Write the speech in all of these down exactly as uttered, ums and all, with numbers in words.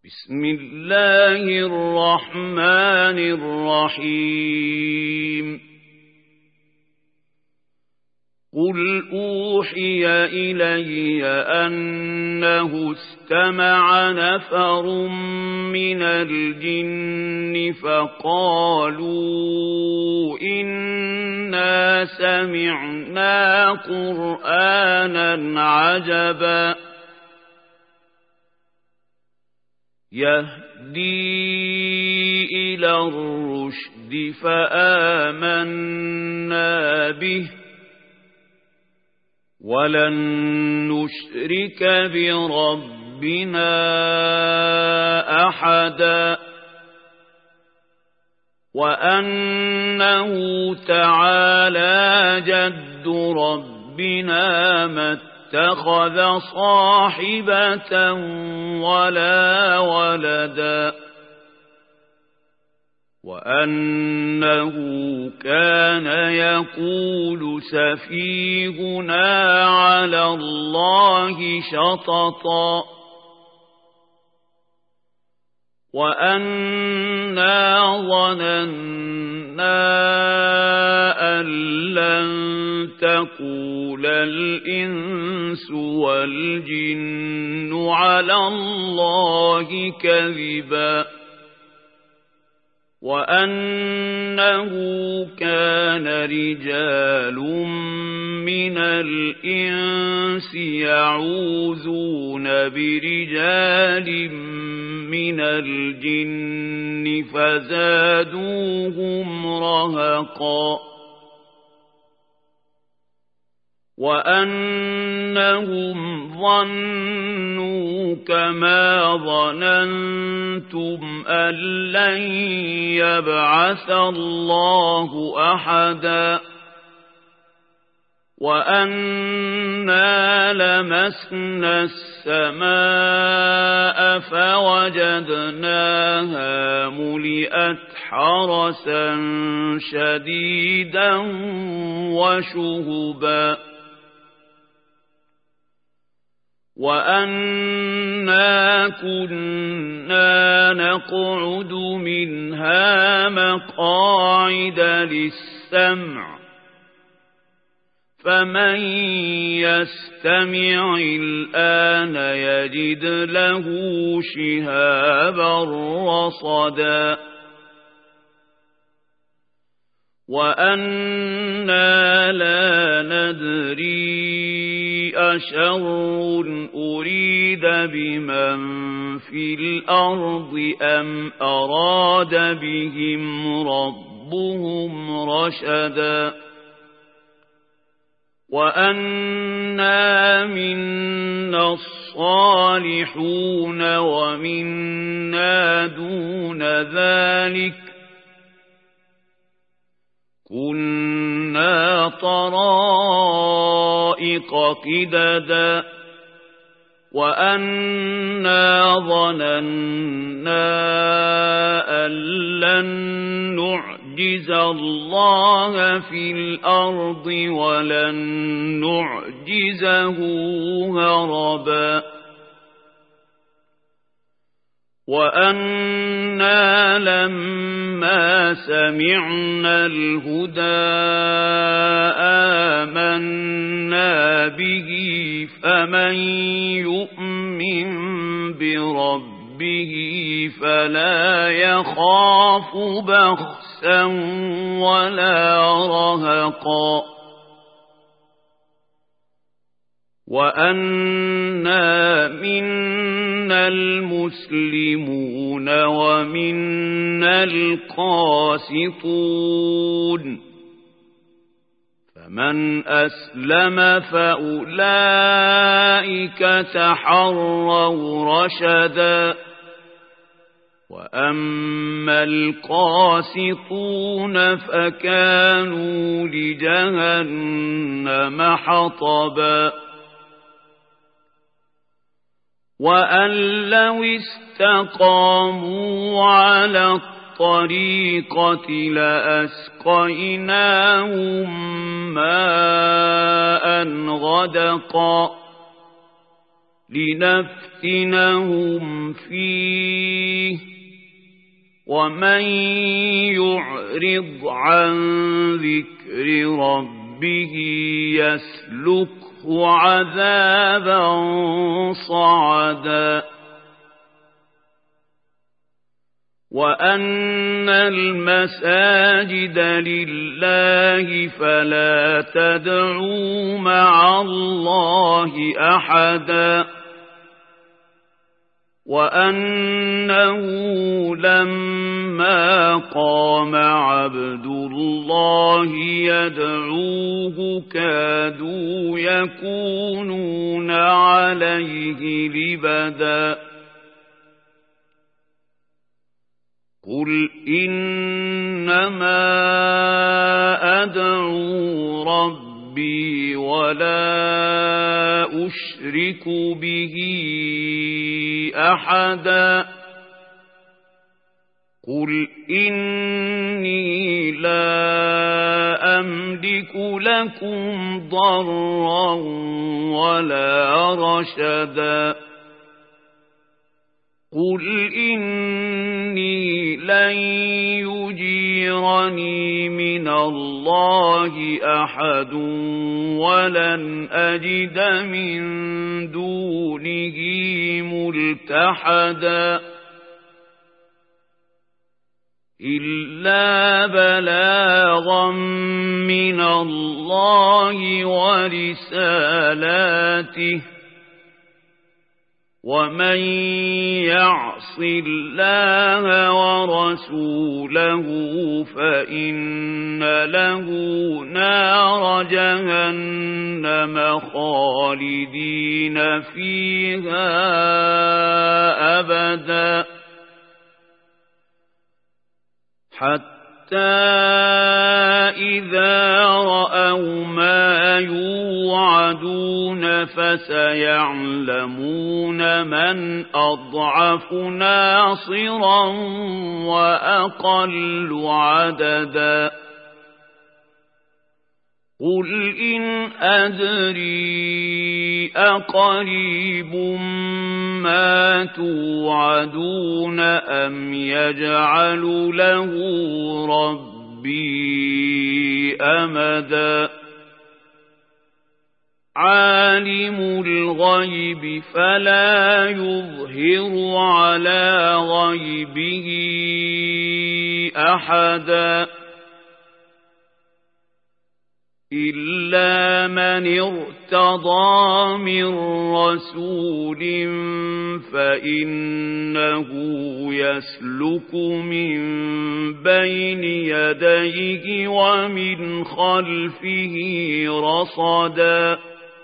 بسم الله الرحمن الرحيم قل أوحي إلي أنه استمع نفر من الجن فقالوا إنا سمعنا قرآنا عجبا يهدي إلى الرشد فآمنا به ولن نشرك بربنا أحدا وأنه تعالى جد ربنا ما اتخذ صاحبة ولا ولدا وأنه كان يقول سفيهنا على الله شططا وأنا ظننا أن لن تقول الإنس والجن على الله كذبا وأنه كان رجال من الإنس يعوذون برجال من الجن فزادوهم رهقا وأنهم ظنوا كما ظننتم أن لن يبعث الله أحدا وأنا لمسنا السماء فوجدناها ملئت حرسا شديدا وشهبا وأنا كنا نقعد منها مقاعد للسمع فمن يستمع الآن يجد له شهابا رصدا وأنا لا ندري أشر أريد بمن في الأرض أم أراد بهم ربهم رشدا وأنا منا الصالحون ومنا دون ذلك كنا طرائق قددا وأنا ظننا أن لن نعجز الله في الأرض ولن نعجزه هربا وأنا لما سمعنا الهدى آمنا به فمن يؤمن بربه فلا يخاف بخسا ولا رهقا وأنا منا المسلمون ومنا القاسطون فمن أسلم فأولئك تحروا رشدا وأما القاسطون فكانوا لجهنم حطبا وأن لو استقاموا على الطريقة لأسقيناهم ماء غدقا لنفتنهم فيه ومن يعرض عن ذكر ربه يسلكه عذابا صعدا وأن المساجد لله فلا تدعوا مع الله أحدا وأنه لما قام عبد الله يدعوه كادوا يكونون عليه لبدا قل إنما أدعو ربي ولا أشرك به أحدا قل إني لا أملك لكم ضرا ولا رشدا قل إني لن يجيرني من الله أحد ولن أجد من دونه ملتحدا إلا بلاغا من الله ورسالاته ومن يعص الله ورسوله فإن له نار جهنم خالدين فيها أبدا حتى إذا رأوا ما يوعدون فسيعلمون من أضعف ناصرا وأقل عددا قل إن أدري أقريب ما توعدون أم يجعل له ربي أمدا عالم الغيب فلا يظهر على غيبه أحدا إلا من ارتضى من رسول فإنه يسلك من بين يديه ومن خلفه رصدا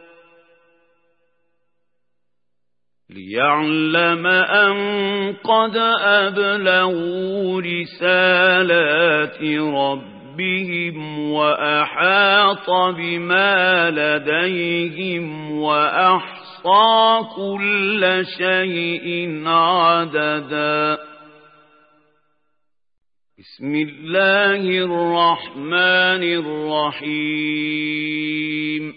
ليعلم أن قد أبلغوا رسالات ربهم بهم وأحاط بما لديهم وأحصى كل شيء عددا بسم الله الرحمن الرحيم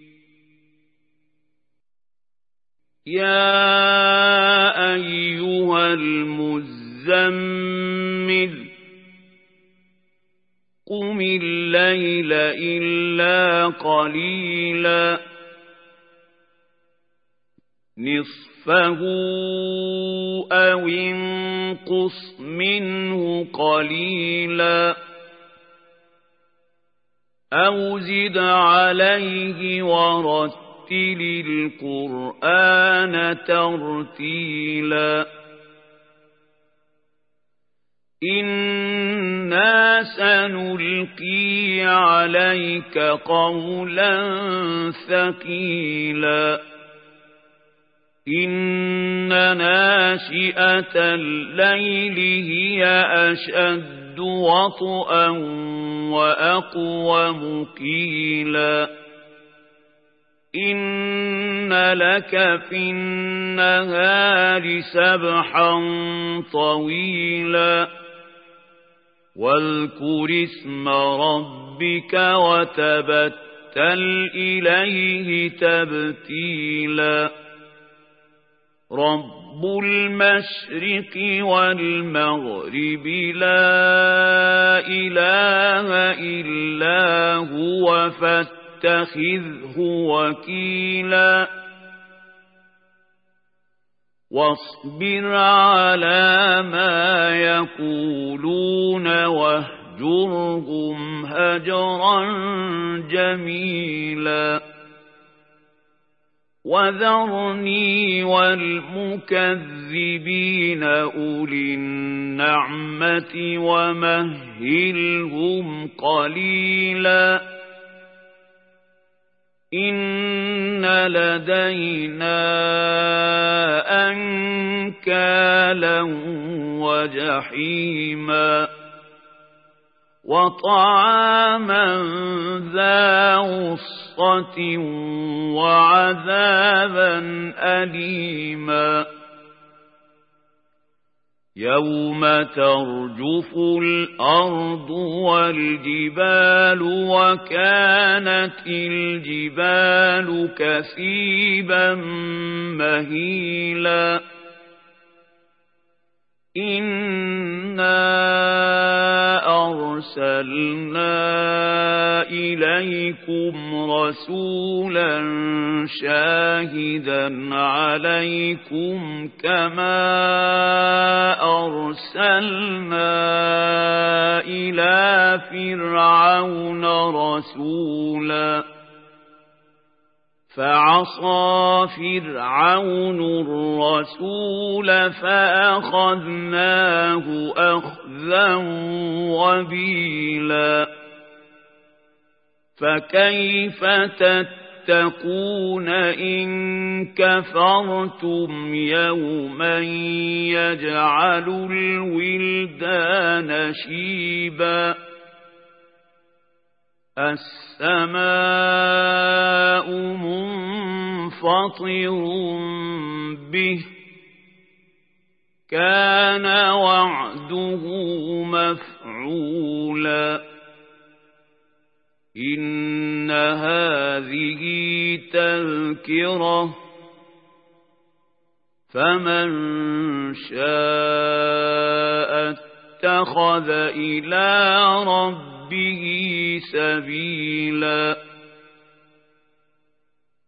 يا أيها المزمل قم الليل إلا قليلا نصفه أو انقص منه قليلا أو زد عليه ورتل القرآن ترتيلا إنا سنلقي عليك قولا ثقيلا إن ناشئة الليل هي أشد وطئا وأقوم قيلا إن لك في النهار سبحا طويلا واذكر اسم ربك وتبتل إليه تبتيلا رب المشرق والمغرب لا إله إلا هو فاتخذه وكيلا واصبر على ما يقولون واهجرهم هجرا جميلا وذرني والمكذبين أولي النعمة ومهلهم قليلا إن لدينا أنكالا وجحيما وطعاما ذا غصة وعذابا أليما يوم ترجف الأرض والجبال وكانت الجبال كثيبا مهيلا إنا أرسلنا إليكم رسولا شاهدا عليكم كما أرسلنا إلى فرعون رسولا فعصى فرعون الرسول فأخذناه أخذا وبيلا فكيف تتقون إن كفرتم يوما يجعل الولدان شيبا السماء منفطر به كان وعده مفعولا إن هذه تذكرة فمن شاء اتخذ إلى ربه به سبيلا